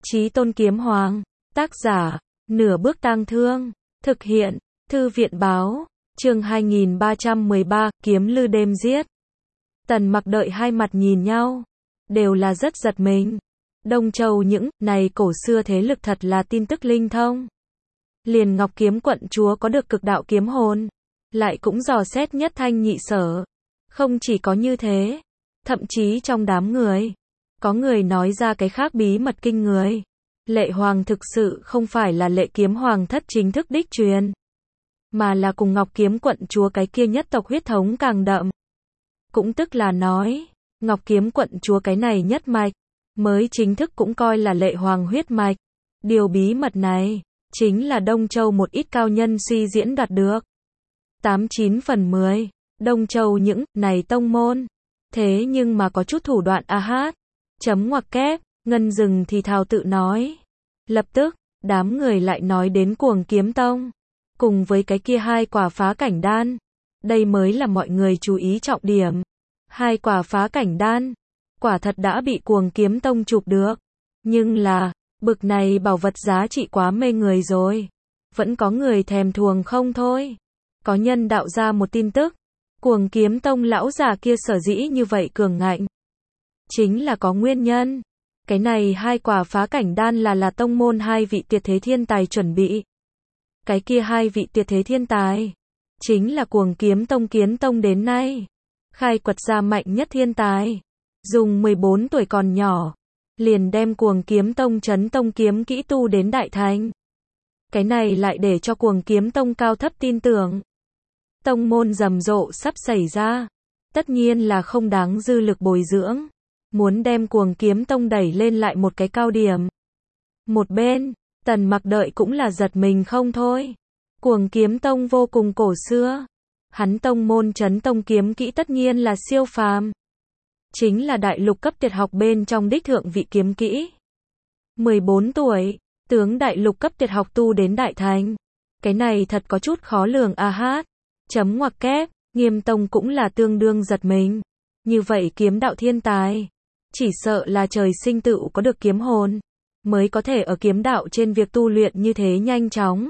Chí Tôn Kiếm Hoàng. Tác giả, Nửa Bước Tang Thương. Thực hiện, Thư viện Báo. Chương 2313, Kiếm Lư đêm giết. Tần Mặc đợi hai mặt nhìn nhau, đều là rất giật mình. Đông Châu những này cổ xưa thế lực thật là tin tức linh thông. Liền Ngọc Kiếm quận chúa có được cực đạo kiếm hồn, lại cũng dò xét nhất thanh nhị sở. Không chỉ có như thế, thậm chí trong đám người, có người nói ra cái khác bí mật kinh người. Lệ Hoàng thực sự không phải là Lệ Kiếm Hoàng thất chính thức đích truyền, mà là cùng Ngọc Kiếm quận chúa cái kia nhất tộc huyết thống càng đậm. Cũng tức là nói, Ngọc Kiếm quận chúa cái này nhất mạch, mới chính thức cũng coi là Lệ Hoàng huyết mạch. Điều bí mật này, chính là Đông Châu một ít cao nhân suy diễn đoạt được. 89 phần 10, Đông Châu những này tông môn, thế nhưng mà có chút thủ đoạn a hát. Chấm ngoặc kép, Ngân Dừng thì thào tự nói. Lập tức, đám người lại nói đến Cuồng Kiếm Tông, cùng với cái kia hai quả phá cảnh đan. Đây mới là mọi người chú ý trọng điểm. Hai quả phá cảnh đan, quả thật đã bị Cuồng Kiếm Tông chụp được. Nhưng là, bực này bảo vật giá trị quá mê người rồi. Vẫn có người thèm thuồng không thôi. Có nhân đạo ra một tin tức, Cuồng Kiếm Tông lão già kia sở dĩ như vậy cường ngạnh, chính là có nguyên nhân. Cái này hai quả phá cảnh đan là tông môn hai vị tuyệt thế thiên tài chuẩn bị. Cái kia hai vị tuyệt thế thiên tài, chính là Cuồng Kiếm Tông kiến tông đến nay khai quật ra mạnh nhất thiên tài. Dùng 14 tuổi còn nhỏ, liền đem Cuồng Kiếm Tông chấn tông kiếm kỹ tu đến đại thành. Cái này lại để cho Cuồng Kiếm Tông cao thấp tin tưởng. Tông môn rầm rộ sắp xảy ra, tất nhiên là không đáng dư lực bồi dưỡng, muốn đem Cuồng Kiếm Tông đẩy lên lại một cái cao điểm. Một bên, Tần Mặc đợi cũng là giật mình không thôi. Cuồng Kiếm Tông vô cùng cổ xưa, hắn tông môn chấn tông kiếm kỹ tất nhiên là siêu phàm, chính là đại lục cấp tuyệt học bên trong đích thượng vị kiếm kỹ. 14 tuổi, tướng đại lục cấp tuyệt học tu đến đại thành, cái này thật có chút khó lường a hát. Chấm ngoặc kép, Nghiêm Tông cũng là tương đương giật mình. Như vậy kiếm đạo thiên tài, chỉ sợ là trời sinh tự có được kiếm hồn, mới có thể ở kiếm đạo trên việc tu luyện như thế nhanh chóng.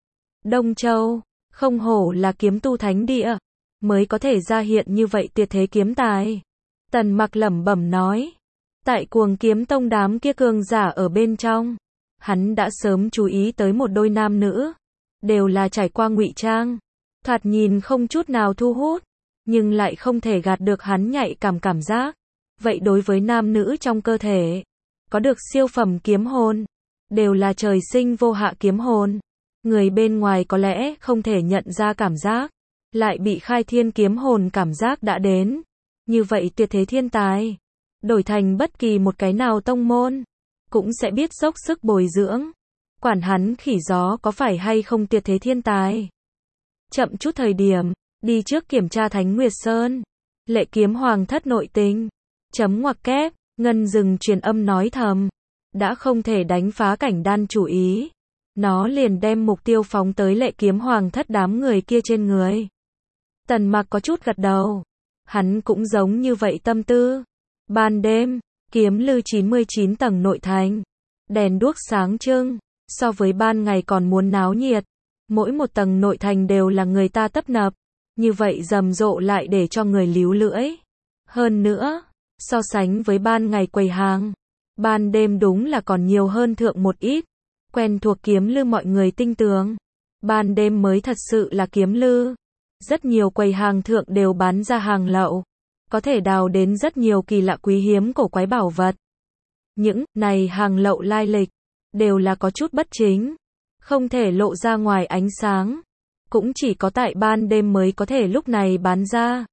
Đông Châu, không hổ là kiếm tu thánh địa, mới có thể ra hiện như vậy tuyệt thế kiếm tài. Tần Mặc lẩm bẩm nói, tại Cuồng Kiếm Tông đám kia cường giả ở bên trong, hắn đã sớm chú ý tới một đôi nam nữ, đều là trải qua ngụy trang, thoạt nhìn không chút nào thu hút, nhưng lại không thể gạt được hắn nhạy cảm giác. Vậy đối với nam nữ trong cơ thể, có được siêu phẩm kiếm hồn, đều là trời sinh vô hạ kiếm hồn. Người bên ngoài có lẽ không thể nhận ra cảm giác, lại bị khai thiên kiếm hồn cảm giác đã đến. Như vậy tuyệt thế thiên tài, đổi thành bất kỳ một cái nào tông môn, cũng sẽ biết dốc sức bồi dưỡng. Quản hắn khỉ gió có phải hay không tuyệt thế thiên tài. Chậm chút thời điểm, đi trước kiểm tra Thánh Nguyệt Sơn, Lệ Kiếm Hoàng thất nội tình. Chấm ngoặc kép, Ngân Dừng truyền âm nói thầm, đã không thể đánh phá cảnh đan chủ ý, nó liền đem mục tiêu phóng tới Lệ Kiếm Hoàng thất đám người kia trên người. Tần Mặc có chút gật đầu, hắn cũng giống như vậy tâm tư. Ban đêm, Kiếm Lư 99 tầng nội thành, đèn đuốc sáng trưng, so với ban ngày còn muốn náo nhiệt. Mỗi một tầng nội thành đều là người ta tấp nập, như vậy rầm rộ lại để cho người líu lưỡi. Hơn nữa, so sánh với ban ngày quầy hàng, ban đêm đúng là còn nhiều hơn thượng một ít. Quen thuộc Kiếm Lư mọi người tin tưởng, ban đêm mới thật sự là Kiếm Lư. Rất nhiều quầy hàng thượng đều bán ra hàng lậu, có thể đào đến rất nhiều kỳ lạ quý hiếm cổ quái bảo vật. Những này hàng lậu lai lịch, đều là có chút bất chính, không thể lộ ra ngoài ánh sáng, cũng chỉ có tại ban đêm mới có thể lúc này bán ra.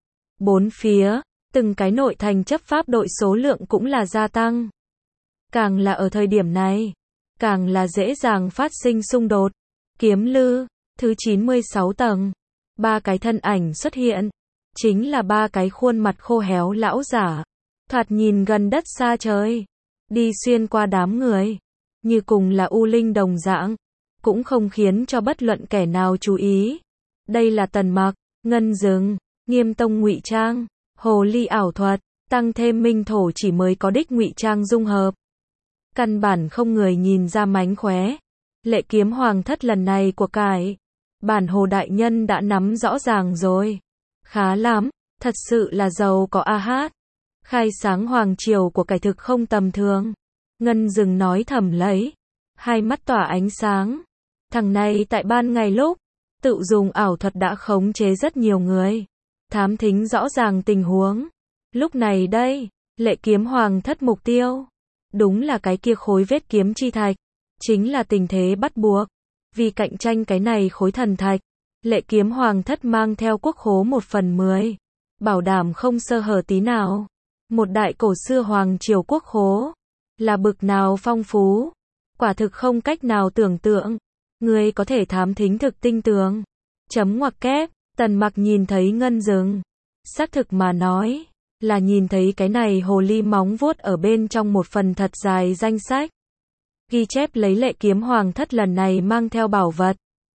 Bốn phía, từng cái nội thành chấp pháp đội số lượng cũng là gia tăng. Càng là ở thời điểm này, càng là dễ dàng phát sinh xung đột. Kiếm Lư, thứ 96 tầng, ba cái thân ảnh xuất hiện, chính là ba cái khuôn mặt khô héo lão giả, thoạt nhìn gần đất xa trời, đi xuyên qua đám người, như cùng là u linh đồng dạng, cũng không khiến cho bất luận kẻ nào chú ý. Đây là Tần Mặc, Ngân Dừng, Nghiêm Tông ngụy trang, hồ ly ảo thuật, tăng thêm minh thổ chỉ mới có đích ngụy trang dung hợp. căn bản không người nhìn ra mánh khóe. Lệ Kiếm Hoàng thất lần này của cải, bản Hồ đại nhân đã nắm rõ ràng rồi. Khá lắm, thật sự là giàu có a hát. Khai sáng hoàng triều của cải thực không tầm thường. Ngân Dừng nói thầm lấy, hai mắt tỏa ánh sáng. Thằng này tại ban ngày lúc tự dùng ảo thuật đã khống chế rất nhiều người, thám thính rõ ràng tình huống. Lúc này đây, Lệ Kiếm Hoàng thất mục tiêu đúng là cái kia khối vết kiếm chi thạch, chính là tình thế bắt buộc. Vì cạnh tranh cái này khối thần thạch, Lệ Kiếm Hoàng thất mang theo quốc khố 1/10, bảo đảm không sơ hở tí nào. Một đại cổ xưa hoàng triều quốc khố là bực nào phong phú, quả thực không cách nào tưởng tượng. Người có thể thám thính thực tinh tường. Chấm ngoặc kép, Tần Mặc nhìn thấy Ngân Dừng. Xác thực mà nói, là nhìn thấy cái này hồ ly móng vuốt ở bên trong một phần thật dài danh sách. Ghi chép lấy Lệ Kiếm Hoàng thất lần này mang theo bảo vật.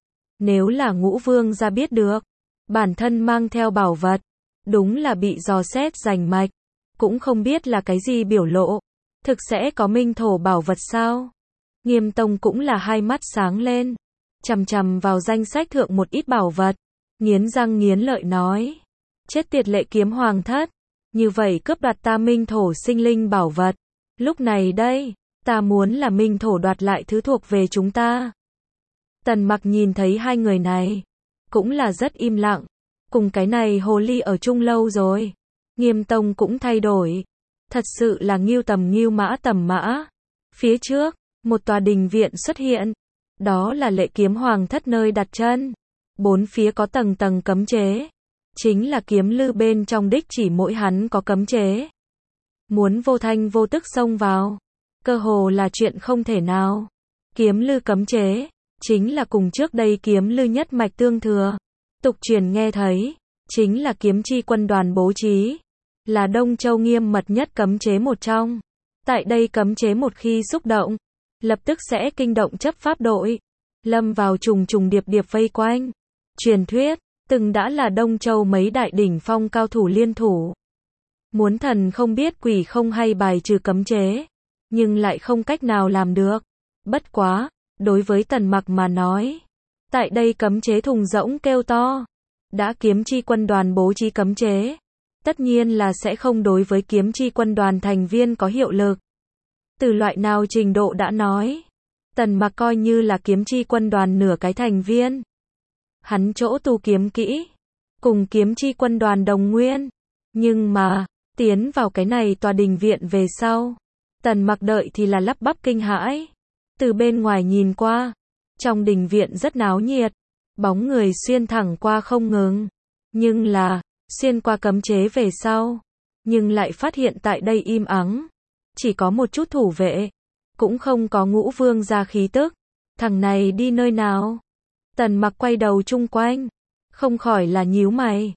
Nếu là Ngũ Vương gia biết được, bản thân mang theo bảo vật, đúng là bị dò xét rành mạch. Cũng không biết là cái gì biểu lộ. Thực sẽ có minh thổ bảo vật sao? Nghiêm Tông cũng là hai mắt sáng lên, chằm chằm vào danh sách thượng một ít bảo vật, nghiến răng nghiến lợi nói: chết tiệt Lệ Kiếm Hoàng thất, như vậy cướp đoạt ta minh thổ sinh linh bảo vật. Lúc này đây, ta muốn là minh thổ đoạt lại thứ thuộc về chúng ta. Tần Mặc nhìn thấy hai người này, cũng là rất im lặng, cùng cái này hồ ly ở chung lâu rồi. Nghiêm Tông cũng thay đổi, thật sự là ngưu tầm ngưu mã tầm mã. Phía trước, một tòa đình viện xuất hiện, đó là Lệ Kiếm Hoàng thất nơi đặt chân. Bốn phía có tầng tầng cấm chế, chính là kiếm lư bên trong đích chỉ mỗi hắn có cấm chế. Muốn vô thanh vô tức xông vào, cơ hồ là chuyện không thể nào. Kiếm lư cấm chế, chính là cùng trước đây kiếm lư nhất mạch tương thừa. Tục truyền nghe thấy, chính là kiếm chi quân đoàn bố trí, là Đông Châu nghiêm mật nhất cấm chế một trong. Tại đây cấm chế một khi xúc động, lập tức sẽ kinh động chấp pháp đội, lâm vào trùng trùng điệp điệp vây quanh. Truyền thuyết, từng đã là Đông Châu mấy đại đỉnh phong cao thủ liên thủ. Muốn thần không biết quỷ không hay bài trừ cấm chế, nhưng lại không cách nào làm được. Bất quá, đối với Tần Mặc mà nói, tại đây cấm chế thùng rỗng kêu to. Đã kiếm chi quân đoàn bố trí cấm chế, tất nhiên là sẽ không đối với kiếm chi quân đoàn thành viên có hiệu lực. Từ loại nào trình độ đã nói, Tần Mặc coi như là kiếm chi quân đoàn nửa cái thành viên. Hắn chỗ tu kiếm kỹ, cùng kiếm chi quân đoàn đồng nguyên. Nhưng mà, tiến vào cái này tòa đình viện về sau, Tần Mặc đợi thì là lắp bắp kinh hãi. Từ bên ngoài nhìn qua, trong đình viện rất náo nhiệt, bóng người xuyên thẳng qua không ngừng. Nhưng là, xuyên qua cấm chế về sau, nhưng lại phát hiện tại đây im ắng. Chỉ có một chút thủ vệ, cũng không có Ngũ Vương gia khí tức. Thằng này đi nơi nào? Tần Mặc quay đầu chung quanh, không khỏi là nhíu mày.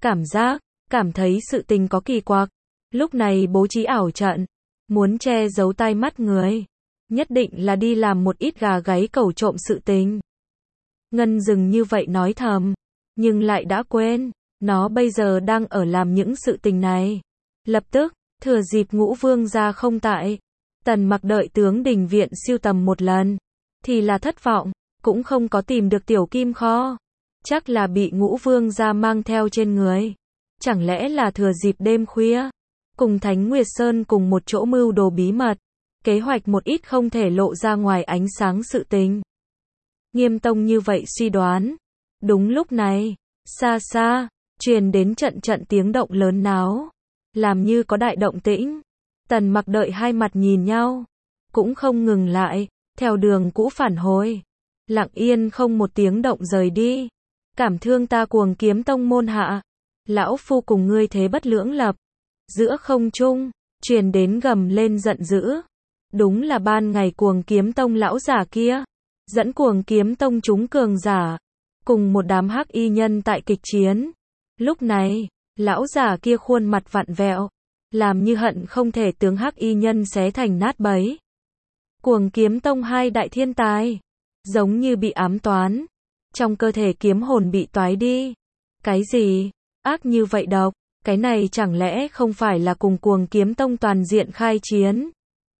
Cảm thấy sự tình có kỳ quặc. Lúc này bố trí ảo trận, muốn che giấu tai mắt người, nhất định là đi làm một ít gà gáy cẩu trộm sự tình. Ngân Dừng như vậy nói thầm, nhưng lại đã quên, nó bây giờ đang ở làm những sự tình này. Lập tức, thừa dịp Ngũ Vương gia không tại, Tần Mặc đợi tướng đình viện siêu tầm một lần, thì là thất vọng, cũng không có tìm được tiểu kim kho. Chắc là bị Ngũ Vương gia mang theo trên người. Chẳng lẽ là thừa dịp đêm khuya, cùng Thánh Nguyệt Sơn cùng một chỗ mưu đồ bí mật, kế hoạch một ít không thể lộ ra ngoài ánh sáng sự tình. Nghiêm Tông như vậy suy đoán. Đúng lúc này, xa xa, truyền đến trận trận tiếng động lớn náo, làm như có đại động tĩnh. Tần Mặc đợi hai mặt nhìn nhau, cũng không ngừng lại, theo đường cũ phản hồi, lặng yên không một tiếng động rời đi. Cảm thương ta Cuồng Kiếm Tông môn hạ, lão phu cùng ngươi thế bất lưỡng lập. Giữa không trung, truyền đến gầm lên giận dữ. Đúng là ban ngày Cuồng Kiếm Tông lão giả kia, dẫn Cuồng Kiếm Tông chúng cường giả, cùng một đám hắc y nhân tại kịch chiến. Lúc này, lão giả kia khuôn mặt vặn vẹo, làm như hận không thể tướng hắc y nhân xé thành nát bấy. Cuồng Kiếm Tông hai đại thiên tài, giống như bị ám toán, trong cơ thể kiếm hồn bị toái đi. Cái gì? Ác như vậy độc, cái này chẳng lẽ không phải là cùng Cuồng Kiếm Tông toàn diện khai chiến?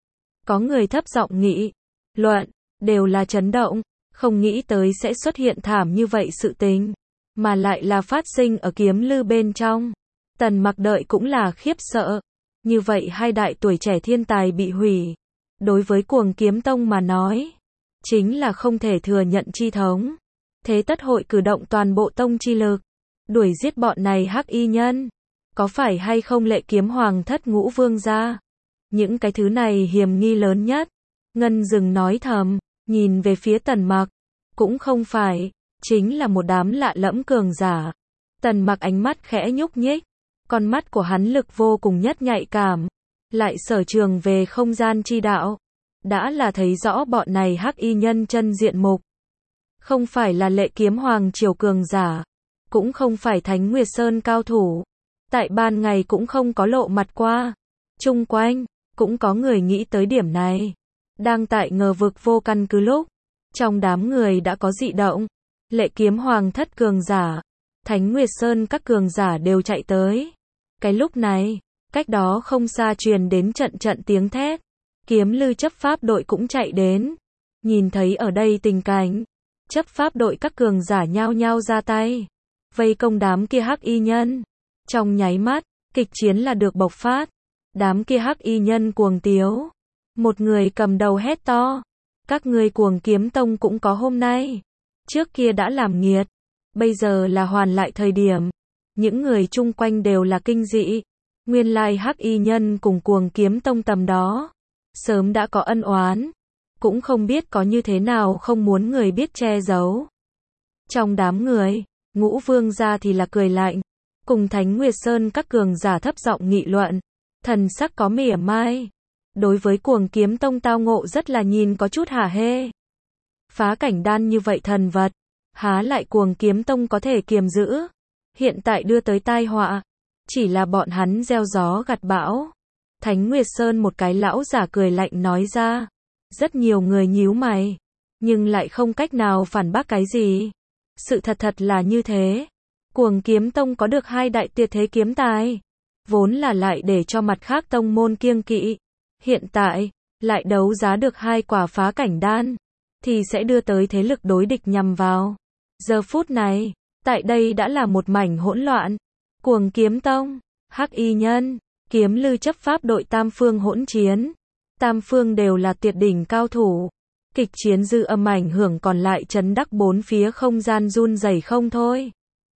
Có người thấp giọng nghị luận, đều là chấn động, không nghĩ tới sẽ xuất hiện thảm như vậy sự tình, mà lại là phát sinh ở kiếm lư bên trong. Tần Mặc đợi cũng là khiếp sợ, như vậy hai đại tuổi trẻ thiên tài bị hủy, đối với Cuồng Kiếm Tông mà nói, chính là không thể thừa nhận chi thống. Thế tất hội cử động toàn bộ tông chi lực, đuổi giết bọn này hắc y nhân. Có phải hay không Lệ Kiếm Hoàng thất Ngũ Vương gia? Những cái thứ này hiểm nghi lớn nhất. Ngân Dừng nói thầm, nhìn về phía Tần Mặc, cũng không phải, chính là một đám lạ lẫm cường giả. Tần Mặc ánh mắt khẽ nhúc nhích, con mắt của hắn lực vô cùng nhất nhạy cảm, lại sở trường về không gian chi đạo, đã là thấy rõ bọn này hắc y nhân chân diện mục. Không phải là Lệ Kiếm Hoàng triều cường giả, cũng không phải Thánh Nguyệt Sơn cao thủ, tại ban ngày cũng không có lộ mặt qua. Chung quanh, cũng có người nghĩ tới điểm này. Đang tại ngờ vực vô căn cứ lúc, trong đám người đã có dị động. Lệ Kiếm Hoàng thất cường giả, Thánh Nguyệt Sơn các cường giả đều chạy tới. Cái lúc này, cách đó không xa truyền đến trận trận tiếng thét. Kiếm lư chấp pháp đội cũng chạy đến. Nhìn thấy ở đây tình cảnh, chấp pháp đội các cường giả nhao nhao ra tay, vây công đám kia hắc y nhân. Trong nháy mắt, kịch chiến là được bộc phát. Đám kia hắc y nhân cuồng tiếu. Một người cầm đầu hét to, các ngươi Cuồng Kiếm Tông cũng có hôm nay. Trước kia đã làm nghiệt, bây giờ là hoàn lại thời điểm. Những người chung quanh đều là kinh dị. Nguyên lai hắc y nhân cùng Cuồng Kiếm Tông tầm đó, sớm đã có ân oán. Cũng không biết có như thế nào không muốn người biết che giấu. Trong đám người, Ngũ Vương gia thì là cười lạnh, cùng Thánh Nguyệt Sơn các cường giả thấp giọng nghị luận, thần sắc có mỉa mai. Đối với Cuồng Kiếm Tông tao ngộ rất là nhìn có chút hả hê. Phá cảnh đan như vậy thần vật, há lại Cuồng Kiếm Tông có thể kiềm giữ. Hiện tại đưa tới tai họa, chỉ là bọn hắn gieo gió gặt bão. Thánh Nguyệt Sơn một cái lão giả cười lạnh nói ra. Rất nhiều người nhíu mày, nhưng lại không cách nào phản bác cái gì. Sự thật là như thế. Cuồng Kiếm Tông có được hai đại tuyệt thế kiếm tài, vốn là lại để cho mặt khác tông môn kiêng kỵ. Hiện tại, lại đấu giá được hai quả phá cảnh đan, thì sẽ đưa tới thế lực đối địch nhằm vào. Giờ phút này, tại đây đã là một mảnh hỗn loạn. Cuồng Kiếm Tông, hắc y nhân, kiếm lư chấp pháp đội tam phương hỗn chiến. Tam phương đều là tuyệt đỉnh cao thủ. Kịch chiến dư âm ảnh hưởng còn lại chấn đắc bốn phía không gian run rẩy không thôi.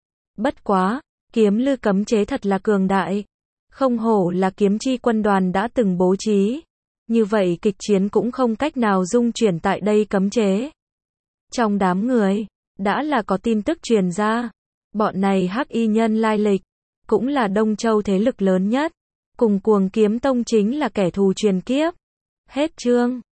Bất quá, kiếm lư cấm chế thật là cường đại. Không hổ là kiếm chi quân đoàn đã từng bố trí. Như vậy kịch chiến cũng không cách nào dung chuyển tại đây cấm chế. Trong đám người, đã là có tin tức truyền ra. Bọn này hắc y nhân lai lịch, cũng là Đông Châu thế lực lớn nhất. Cùng Cuồng Kiếm Tông chính là kẻ thù truyền kiếp. Hết chương.